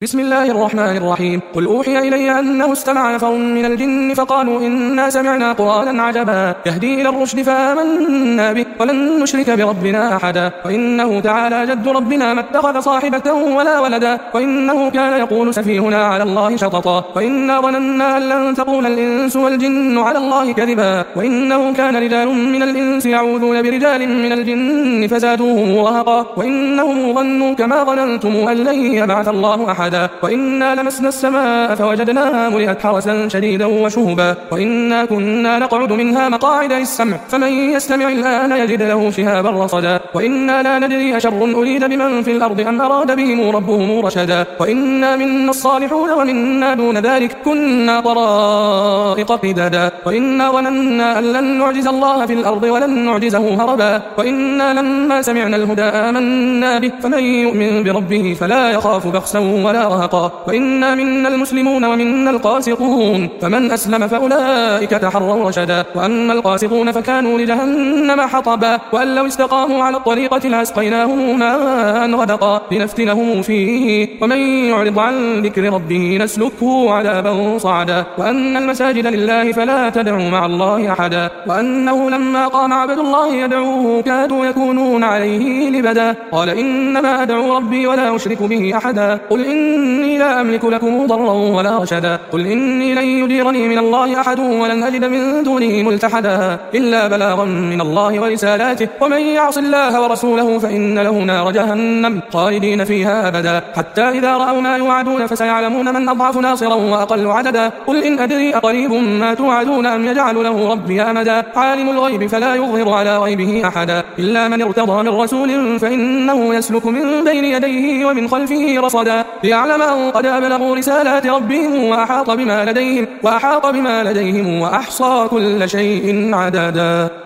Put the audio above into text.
بسم الله الرحمن الرحيم. قل أوحي إلي أنه استمع نفر من الجن فقالوا إنا سمعنا قرآنا عجبا يهدي إلى الرشد فآمنا به ولن نشرك بربنا أحدا وإنه تعالى جد ربنا ما اتخذ صاحبة ولا ولدا وإنه كان يقول سفيهنا على الله شططا وإنا ظننا أن لن تقول الإنس والجن على الله كذبا وإنه كان رجال من الإنس يعوذون برجال من الجن فزادوهم رهقا وإنهم ظنوا كما ظننتم أن لن يبعث الله أحدا وإنا لمسنا السماء فوجدناها ملئت حرسا شديدا وشهبا وإنا كنا نقعد منها مقاعد للسمع فمن يستمع الآن يجد له شهابا رصدا وإنا لا ندري أشر أريد بمن في الأرض أم أراد بهم ربهم رشدا وإنا منا الصالحون ومنا دون ذلك كنا طرائق قددا وإنا ظننا أن لن نعجز الله في الأرض ولن نعجزه هربا وإنا لما سمعنا الهدى آمنا به فمن يؤمن بربه فلا يخاف بخسا ولا رهقا وإنا منا المسلمون ومنا القاسطون فمن أسلم فأولئك تحروا رشدا وأما القاسطون فكانوا لجهنم حطبا وأن لو استقاموا على الطريقة لأسقيناهم ماء غدقا لنفتنهم فيه ومن يعرض عن ذكر ربه نسلكه عذابا صعدا وأن المساجد لله فلا تدعوا مع الله أحدا وأنه لما قام عبد الله يدعوه كادوا يكونون عليه لبدا قال إنما أدعو ربي ولا أشرك به أحدا قل إني لا أملك لكم ضرا ولا رشدا قل إني لن يجيرني من الله أحد ولن أجد من دونه ملتحدا إلا بلاغا من الله ورسالاته ومن يعص الله ورسوله فإن له نار جهنم خالدين فيها أبدا حتى إذا رأوا ما يوعدون فسيعلمون من أضعف ناصرا وأقل عددا قل إن أدري أقريب ما توعدون أم يجعل له ربي أمدا عالم الغيب فلا يظهر على غيبه أحدا إلا من ارتضى من رسول فإنه يسلك من بين يديه ومن خلفه رصدا ليعلم أن قد أبلغوا رسالات ربهم وأحاط بما لديهم وأحصى كل شيء عددا.